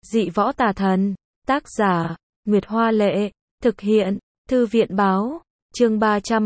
Dị võ tà thần. Tác giả, Nguyệt Hoa Lệ. Thực hiện, Thư viện Báo. Chương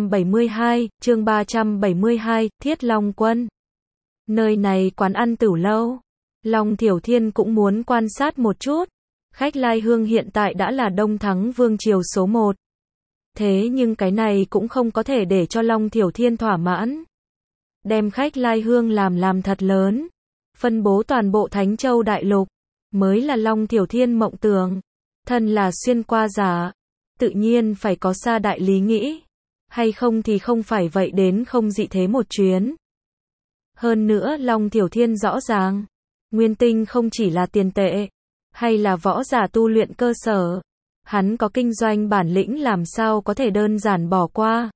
372, Thiết Long Quân. Nơi này quán ăn Tửu Lâu. Long Thiểu Thiên cũng muốn quan sát một chút. Khách lai hương hiện tại đã là Đông Thắng Vương Triều số 1. Thế nhưng cái này cũng không có thể để cho Long Thiểu Thiên thỏa mãn. Đem khách lai hương làm thật lớn. Phân bố toàn bộ Thánh Châu Đại Lục. Mới là Long Thiểu Thiên mộng tưởng. Thân là xuyên qua giả. Tự nhiên phải có xa đại lý nghĩ. Hay không thì không phải vậy đến không dị thế một chuyến. Hơn nữa Long Thiểu Thiên rõ ràng. Nguyên tinh không chỉ là tiền tệ. Hay là võ giả tu luyện cơ sở. Hắn có kinh doanh bản lĩnh làm sao có thể đơn giản bỏ qua.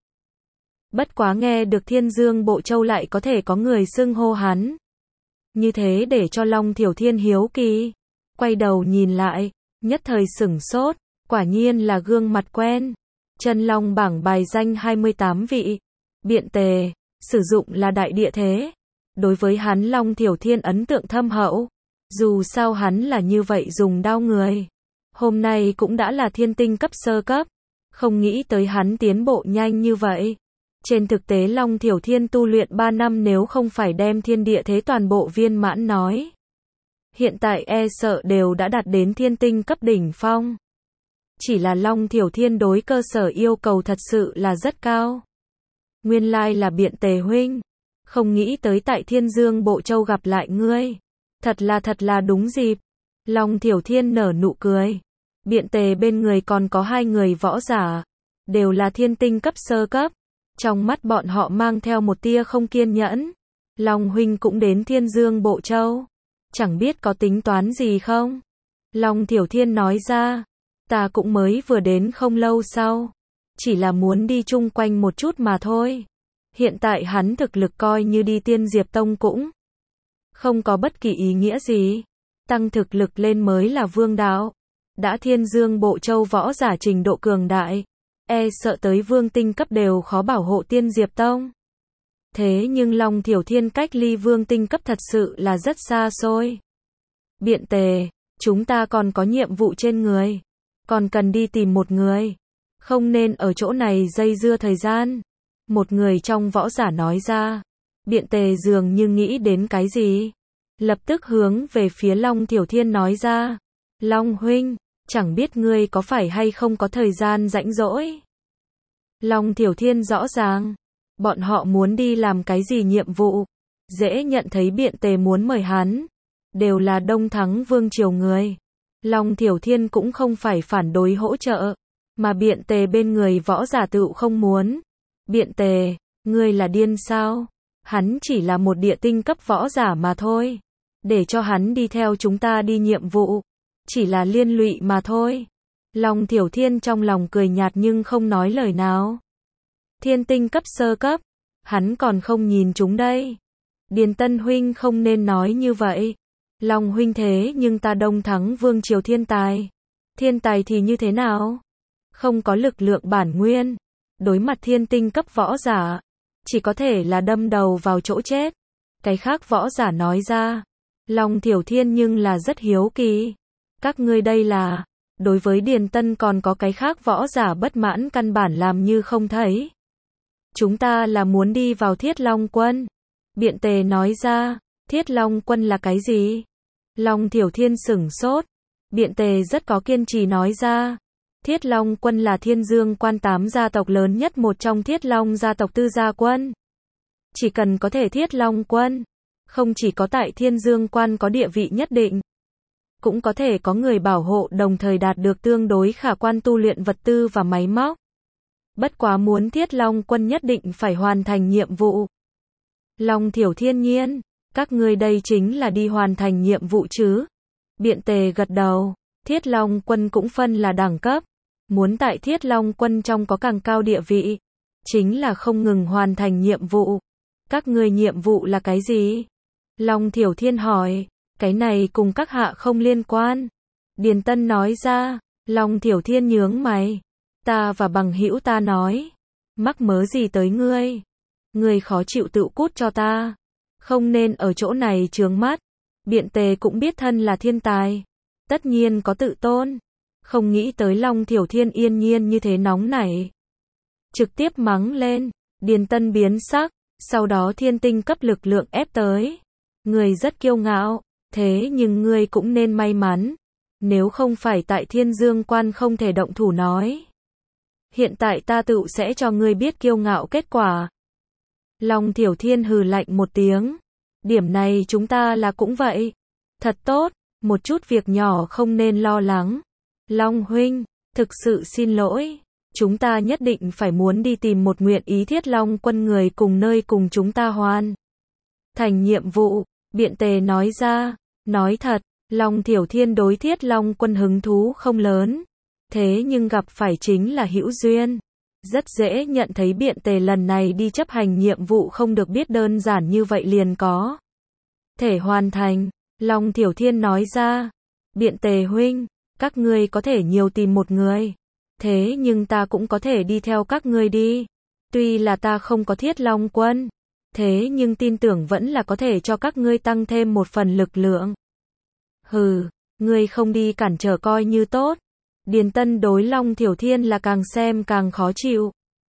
Bất quá nghe được Thiên Dương Bộ Châu lại có thể có người xưng hô hắn. Như thế để cho Long Thiểu Thiên hiếu kỳ. Quay đầu nhìn lại, nhất thời sửng sốt, quả nhiên là gương mặt quen. Chân Long bảng bài danh 28 vị. Biện Tề, sử dụng là đại địa thế. Đối với hắn Long Thiểu Thiên ấn tượng thâm hậu. Dù sao hắn là như vậy dùng đao người. Hôm nay cũng đã là thiên tinh cấp sơ cấp. Không nghĩ tới hắn tiến bộ nhanh như vậy. Trên thực tế Long Thiểu Thiên tu luyện 3 năm nếu không phải đem thiên địa thế toàn bộ viên mãn nói. Hiện tại e sợ đều đã đạt đến thiên tinh cấp đỉnh phong. Chỉ là Long Thiểu Thiên đối cơ sở yêu cầu thật sự là rất cao. Nguyên lai là Biện Tề huynh. Không nghĩ tới tại Thiên Dương Bộ Châu gặp lại ngươi. Thật là đúng dịp. Long Thiểu Thiên nở nụ cười. Biện Tề bên người còn có 2 người võ giả. Đều là thiên tinh cấp sơ cấp. Trong mắt bọn họ mang theo một tia không kiên nhẫn. Long huynh cũng đến Thiên Dương Bộ Châu. Chẳng biết có tính toán gì không? Long Thiểu Thiên nói ra. Ta cũng mới vừa đến không lâu sau. Chỉ là muốn đi chung quanh một chút mà thôi. Hiện tại hắn thực lực coi như đi Tiên Diệp Tông cũng không có bất kỳ ý nghĩa gì. Tăng thực lực lên mới là vương đạo. Đã Thiên Dương Bộ Châu võ giả trình độ cường đại. E sợ tới vương tinh cấp đều khó bảo hộ Tiên Diệp Tông. Thế nhưng Long Thiểu Thiên cách ly vương tinh cấp thật sự là rất xa xôi. Biện Tề, chúng ta còn có nhiệm vụ trên người. Còn cần đi tìm một người. Không nên ở chỗ này dây dưa thời gian. Một người trong võ giả nói ra. Biện Tề dường như nghĩ đến cái gì. Lập tức hướng về phía Long Thiểu Thiên nói ra. Long huynh, chẳng biết ngươi có phải hay không có thời gian rảnh rỗi. Long Thiểu Thiên rõ ràng. Bọn họ muốn đi làm cái gì nhiệm vụ. Dễ nhận thấy Biện Tề muốn mời hắn. Đều là Đông Thắng Vương Triều người. Long Thiểu Thiên cũng không phải phản đối hỗ trợ. Mà Biện Tề bên người võ giả tự không muốn. Biện Tề, ngươi là điên sao? Hắn chỉ là một địa tinh cấp võ giả mà thôi. Để cho hắn đi theo chúng ta đi nhiệm vụ. Chỉ là liên lụy mà thôi. Long Thiểu Thiên trong lòng cười nhạt nhưng không nói lời nào. Thiên tinh cấp sơ cấp. Hắn còn không nhìn chúng đây. Điền Tân huynh không nên nói như vậy. Long huynh thế nhưng ta Đông Thắng Vương Triều thiên tài. Thiên tài thì như thế nào? Không có lực lượng bản nguyên. Đối mặt thiên tinh cấp võ giả. Chỉ có thể là đâm đầu vào chỗ chết. Cái khác võ giả nói ra. Long Thiểu Thiên nhưng là rất hiếu kỳ. Các ngươi đây là. Đối với Điền Tân còn có cái khác võ giả bất mãn căn bản làm như không thấy. Chúng ta là muốn đi vào Thiết Long Quân. Biện Tề nói ra. Thiết Long Quân là cái gì? Long Thiểu Thiên sửng sốt. Biện Tề rất có kiên trì nói ra. Thiết Long Quân là Thiên Dương Quan 8 gia tộc lớn nhất một trong Thiết Long gia tộc tư gia quân. Chỉ cần có thể Thiết Long Quân. Không chỉ có tại Thiên Dương Quan có địa vị nhất định. Cũng có thể có người bảo hộ đồng thời đạt được tương đối khả quan tu luyện vật tư và máy móc. Bất quá muốn Thiết Long Quân nhất định phải hoàn thành nhiệm vụ. Long Thiểu Thiên nhiên. Các ngươi đây chính là đi hoàn thành nhiệm vụ chứ? Biện Tề gật đầu. Thiết Long Quân cũng phân là đẳng cấp. Muốn tại Thiết Long Quân trong có càng cao địa vị. Chính là không ngừng hoàn thành nhiệm vụ. Các ngươi nhiệm vụ là cái gì? Long Thiểu Thiên hỏi. Cái này cùng các hạ không liên quan. Điền Tân nói ra. Long Thiểu Thiên nhướng mày. Ta và bằng hữu ta nói. Mắc mớ gì tới ngươi? Ngươi khó chịu tự cút cho ta. Không nên ở chỗ này chướng mắt. Biện Tề cũng biết thân là thiên tài. tất nhiên có tự tôn. Không nghĩ tới Long Thiểu Thiên yên nhiên như thế nóng nảy. Trực tiếp mắng lên, Điền Tân biến sắc, sau đó thiên tinh cấp lực lượng ép tới. Người rất kiêu ngạo, thế nhưng ngươi cũng nên may mắn. Nếu không phải tại Thiên Dương Quan không thể động thủ nói. Hiện tại ta tự sẽ cho ngươi biết kiêu ngạo kết quả. Long Thiểu Thiên hừ lạnh một tiếng. Điểm này chúng ta là cũng vậy. Thật tốt, một chút việc nhỏ không nên lo lắng. Long huynh, thực sự xin lỗi. Chúng ta nhất định phải muốn đi tìm một nguyện ý Thiết Long quân người cùng nơi cùng chúng ta hoàn thành nhiệm vụ. Biện Tề nói ra. Nói thật, Long Thiểu Thiên đối Thiết Long quân hứng thú không lớn. Thế nhưng gặp phải chính là hữu duyên. Rất dễ nhận thấy Biện Tề lần này đi chấp hành nhiệm vụ không được biết đơn giản như vậy liền có thể hoàn thành. Long Thiểu Thiên nói ra. Biện Tề huynh, các ngươi có thể nhiều tìm một người. Thế nhưng ta cũng có thể đi theo các ngươi đi. Tuy là ta không có Thiết Long quân. Thế nhưng tin tưởng vẫn là có thể cho các ngươi tăng thêm một phần lực lượng. Hừ, ngươi không đi cản trở coi như tốt. Điền Tân đối Long Thiểu Thiên là càng xem càng khó chịu.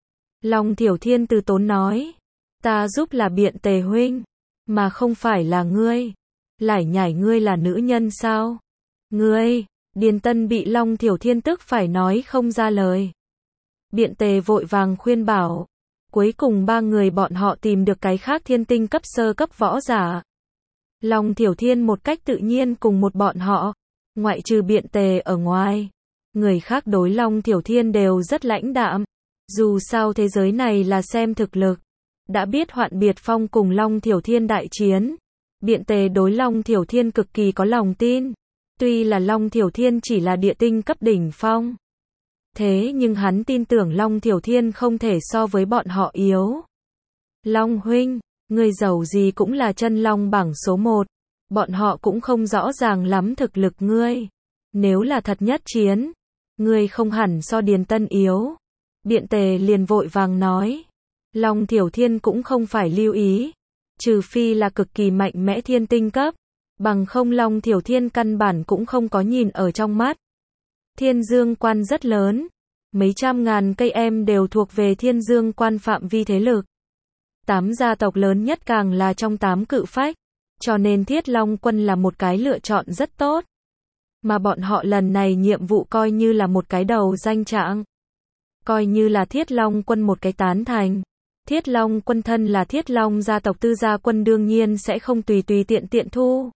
Long Thiểu Thiên từ tốn nói. Ta giúp là Biện Tề huynh. Mà không phải là ngươi. Lải nhải ngươi là nữ nhân sao? Ngươi, Điền Tân bị Long Thiểu Thiên tức phải nói không ra lời. Biện Tề vội vàng khuyên bảo. Cuối cùng ba người bọn họ tìm được cái khác thiên tinh cấp sơ cấp võ giả. Long Thiểu Thiên một cách tự nhiên cùng một bọn họ. Ngoại trừ Biện Tề ở ngoài. Người khác đối Long Thiểu Thiên đều rất lãnh đạm. Dù sao thế giới này là xem thực lực. Đã biết Hoạn Biệt Phong cùng Long Thiểu Thiên đại chiến. Biện Tề đối Long Thiểu Thiên cực kỳ có lòng tin. Tuy là Long Thiểu Thiên chỉ là địa tinh cấp đỉnh phong. Thế nhưng hắn tin tưởng Long Thiểu Thiên không thể so với bọn họ yếu. Long huynh, người giàu gì cũng là chân long bảng số 1. Bọn họ cũng không rõ ràng lắm thực lực ngươi. Nếu là thật nhất chiến, ngươi không hẳn so Điền Tân yếu. Biện Tề liền vội vàng nói. Long Thiểu Thiên cũng không phải lưu ý. Trừ phi là cực kỳ mạnh mẽ thiên tinh cấp. Bằng không Long Thiểu Thiên căn bản cũng không có nhìn ở trong mắt. Thiên Dương Quan rất lớn. Mấy trăm ngàn cây em đều thuộc về Thiên Dương Quan phạm vi thế lực. 8 gia tộc lớn nhất càng là trong 8 cự phách. Cho nên Thiết Long quân là một cái lựa chọn rất tốt. Mà bọn họ lần này nhiệm vụ coi như là một cái đầu danh trạng. Coi như là Thiết Long quân một cái tán thành. Thiết Long quân thân là Thiết Long gia tộc tư gia quân đương nhiên sẽ không tùy tiện thu.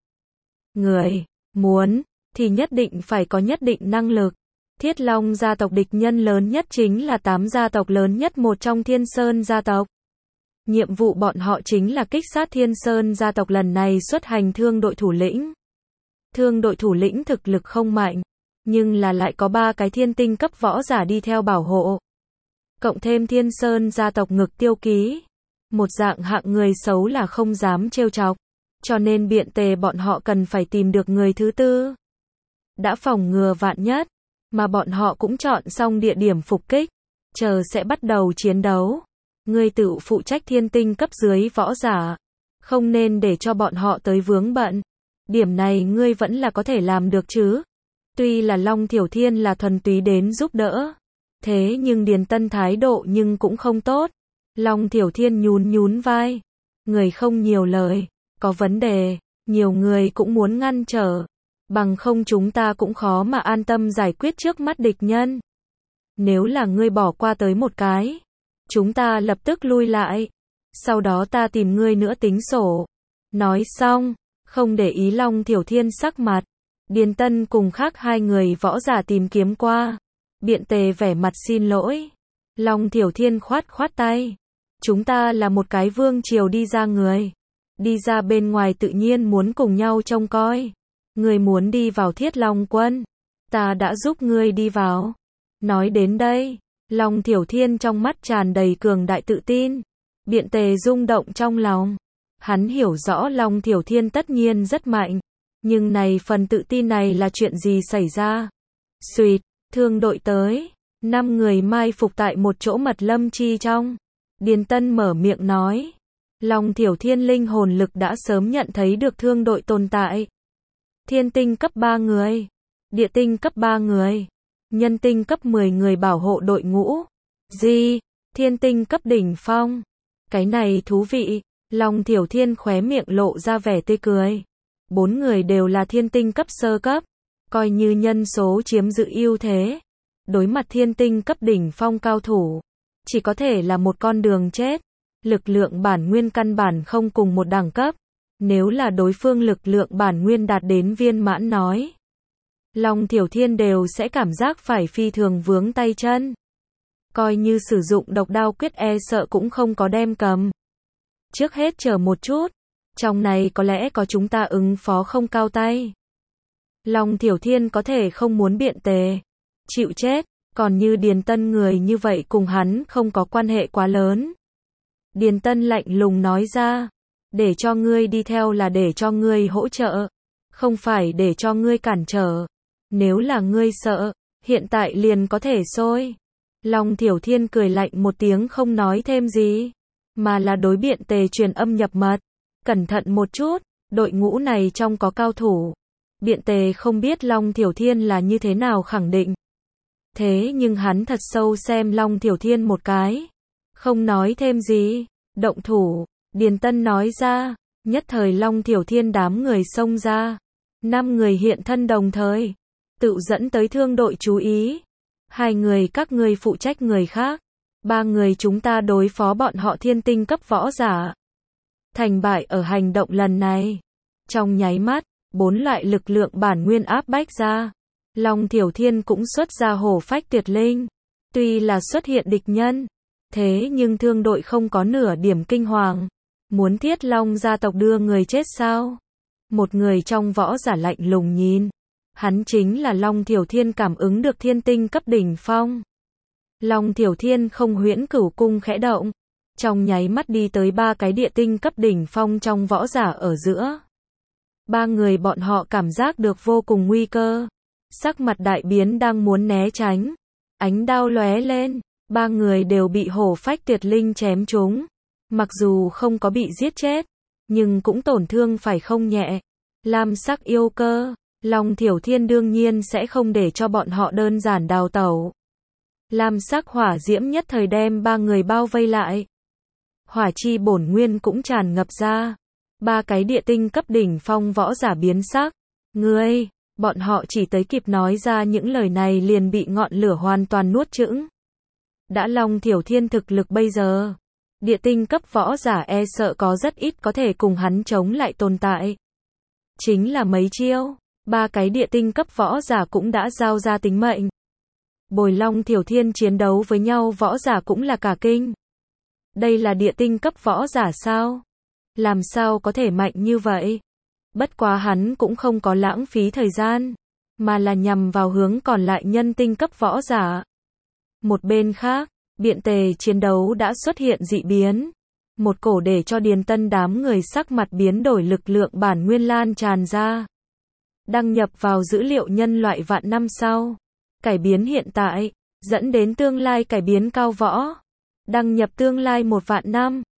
Người, muốn, thì nhất định phải có nhất định năng lực. Thiết Long gia tộc địch nhân lớn nhất chính là 8 gia tộc lớn nhất một trong Thiên Sơn gia tộc. Nhiệm vụ bọn họ chính là kích sát Thiên Sơn gia tộc lần này xuất hành thương đội thủ lĩnh. Thương đội thủ lĩnh thực lực không mạnh, nhưng là lại có 3 cái thiên tinh cấp võ giả đi theo bảo hộ. Cộng thêm Thiên Sơn gia tộc ngực tiêu ký. Một dạng hạng người xấu là không dám trêu chọc. Cho nên Biện Tề bọn họ cần phải tìm được người thứ tư. Đã phòng ngừa vạn nhất. Mà bọn họ cũng chọn xong địa điểm phục kích. Chờ sẽ bắt đầu chiến đấu. Ngươi tự phụ trách thiên tinh cấp dưới võ giả. Không nên để cho bọn họ tới vướng bận. Điểm này ngươi vẫn là có thể làm được chứ. Tuy là Long Thiểu Thiên là thuần túy đến giúp đỡ. Thế nhưng Điền Tân thái độ nhưng cũng không tốt. Long Thiểu Thiên nhún vai. Người không nhiều lời. Có vấn đề. Nhiều người cũng muốn ngăn trở. Bằng không chúng ta cũng khó mà an tâm giải quyết trước mắt địch nhân. Nếu là ngươi bỏ qua tới một cái. Chúng ta lập tức lui lại. Sau đó ta tìm ngươi nữa tính sổ. Nói xong. Không để ý Long Thiểu Thiên sắc mặt. Điền Tân cùng khác 2 người võ giả tìm kiếm qua. Biện Tề vẻ mặt xin lỗi. Long Thiểu Thiên khoát tay. Chúng ta là một cái vương triều đi ra người. Đi ra bên ngoài tự nhiên muốn cùng nhau trông coi. Ngươi muốn đi vào Thiết Long quân. Ta đã giúp ngươi đi vào. Nói đến đây. Long Thiểu Thiên trong mắt tràn đầy cường đại tự tin. Biện Tề rung động trong lòng. Hắn hiểu rõ Long Thiểu Thiên tất nhiên rất mạnh. Nhưng này phần tự tin này là chuyện gì xảy ra? Xuỵt, thương đội tới. 5 người mai phục tại một chỗ mật lâm chi trong. Điền Tân mở miệng nói. Long Thiểu Thiên linh hồn lực đã sớm nhận thấy được thương đội tồn tại. Thiên tinh cấp 3 người. Địa tinh cấp 3 người. Nhân tinh cấp 10 người bảo hộ đội ngũ. Gì? Thiên tinh cấp đỉnh phong. Cái này thú vị. Long Thiểu Thiên khóe miệng lộ ra vẻ tươi cười. 4 người đều là thiên tinh cấp sơ cấp. Coi như nhân số chiếm giữ ưu thế. Đối mặt thiên tinh cấp đỉnh phong cao thủ. Chỉ có thể là một con đường chết. Lực lượng bản nguyên căn bản không cùng một đẳng cấp. Nếu là đối phương lực lượng bản nguyên đạt đến viên mãn nói. Long Thiểu Thiên đều sẽ cảm giác phải phi thường vướng tay chân. Coi như sử dụng độc đao quyết e sợ cũng không có đem cầm. Trước hết chờ một chút. Trong này có lẽ có chúng ta ứng phó không cao tay. Long Thiểu Thiên có thể không muốn biện tề. Chịu chết. Còn như Điền Tân người như vậy cùng hắn không có quan hệ quá lớn. Điền Tân lạnh lùng nói ra. Để cho ngươi đi theo là để cho ngươi hỗ trợ. Không phải để cho ngươi cản trở. Nếu là ngươi sợ, hiện tại liền có thể xôi. Long Thiểu Thiên cười lạnh một tiếng không nói thêm gì. Mà là đối biện tề truyền âm nhập mật. Cẩn thận một chút, đội ngũ này trong có cao thủ. Biện tề không biết Long Thiểu Thiên là như thế nào khẳng định. Thế nhưng hắn thật sâu xem Long Thiểu Thiên một cái. Không nói thêm gì. Động thủ, Điền Tân nói ra. Nhất thời Long Thiểu Thiên đám người xông ra. 5 người hiện thân đồng thời. Tự dẫn tới thương đội chú ý. 2 người các ngươi phụ trách người khác. 3 người chúng ta đối phó bọn họ thiên tinh cấp võ giả. Thành bại ở hành động lần này. Trong nháy mắt, 4 loại lực lượng bản nguyên áp bách ra. Long Thiểu Thiên cũng xuất ra hổ phách tuyệt linh. Tuy là xuất hiện địch nhân. Thế nhưng thương đội không có nửa điểm kinh hoàng. Muốn Thiết Long gia tộc đưa người chết sao? Một người trong võ giả lạnh lùng nhìn. Hắn chính là Long Thiểu Thiên cảm ứng được thiên tinh cấp đỉnh phong. Long Thiểu Thiên không huyễn cửu cung khẽ động. Trong nháy mắt đi tới 3 cái địa tinh cấp đỉnh phong trong võ giả ở giữa. 3 người bọn họ cảm giác được vô cùng nguy cơ. Sắc mặt đại biến đang muốn né tránh. Ánh đao lóe lên. 3 người đều bị hổ phách tuyệt linh chém trúng. Mặc dù không có bị giết chết. Nhưng cũng tổn thương phải không nhẹ. Lam sắc yêu cơ. Long Thiểu Thiên đương nhiên sẽ không để cho bọn họ đơn giản đào tẩu. Lam sắc hỏa diễm nhất thời đem 3 người bao vây lại. Hỏa chi bổn nguyên cũng tràn ngập ra. 3 cái địa tinh cấp đỉnh phong võ giả biến sắc. Ngươi, bọn họ chỉ tới kịp nói ra những lời này liền bị ngọn lửa hoàn toàn nuốt chửng. Đã Long Thiểu Thiên thực lực bây giờ. Địa tinh cấp võ giả e sợ có rất ít có thể cùng hắn chống lại tồn tại. Chính là mấy chiêu. 3 cái địa tinh cấp võ giả cũng đã giao ra tính mệnh. Bồi Long Thiểu Thiên chiến đấu với nhau võ giả cũng là cả kinh. Đây là địa tinh cấp võ giả sao? Làm sao có thể mạnh như vậy? Bất quá hắn cũng không có lãng phí thời gian. Mà là nhằm vào hướng còn lại nhân tinh cấp võ giả. Một bên khác, biện tề chiến đấu đã xuất hiện dị biến. Một cổ để cho Điền Tân đám người sắc mặt biến đổi lực lượng bản nguyên lan tràn ra. Đăng nhập vào dữ liệu nhân loại vạn năm sau. Cải biến hiện tại, dẫn đến tương lai cải biến cao võ. Đăng nhập tương lai 1 vạn năm.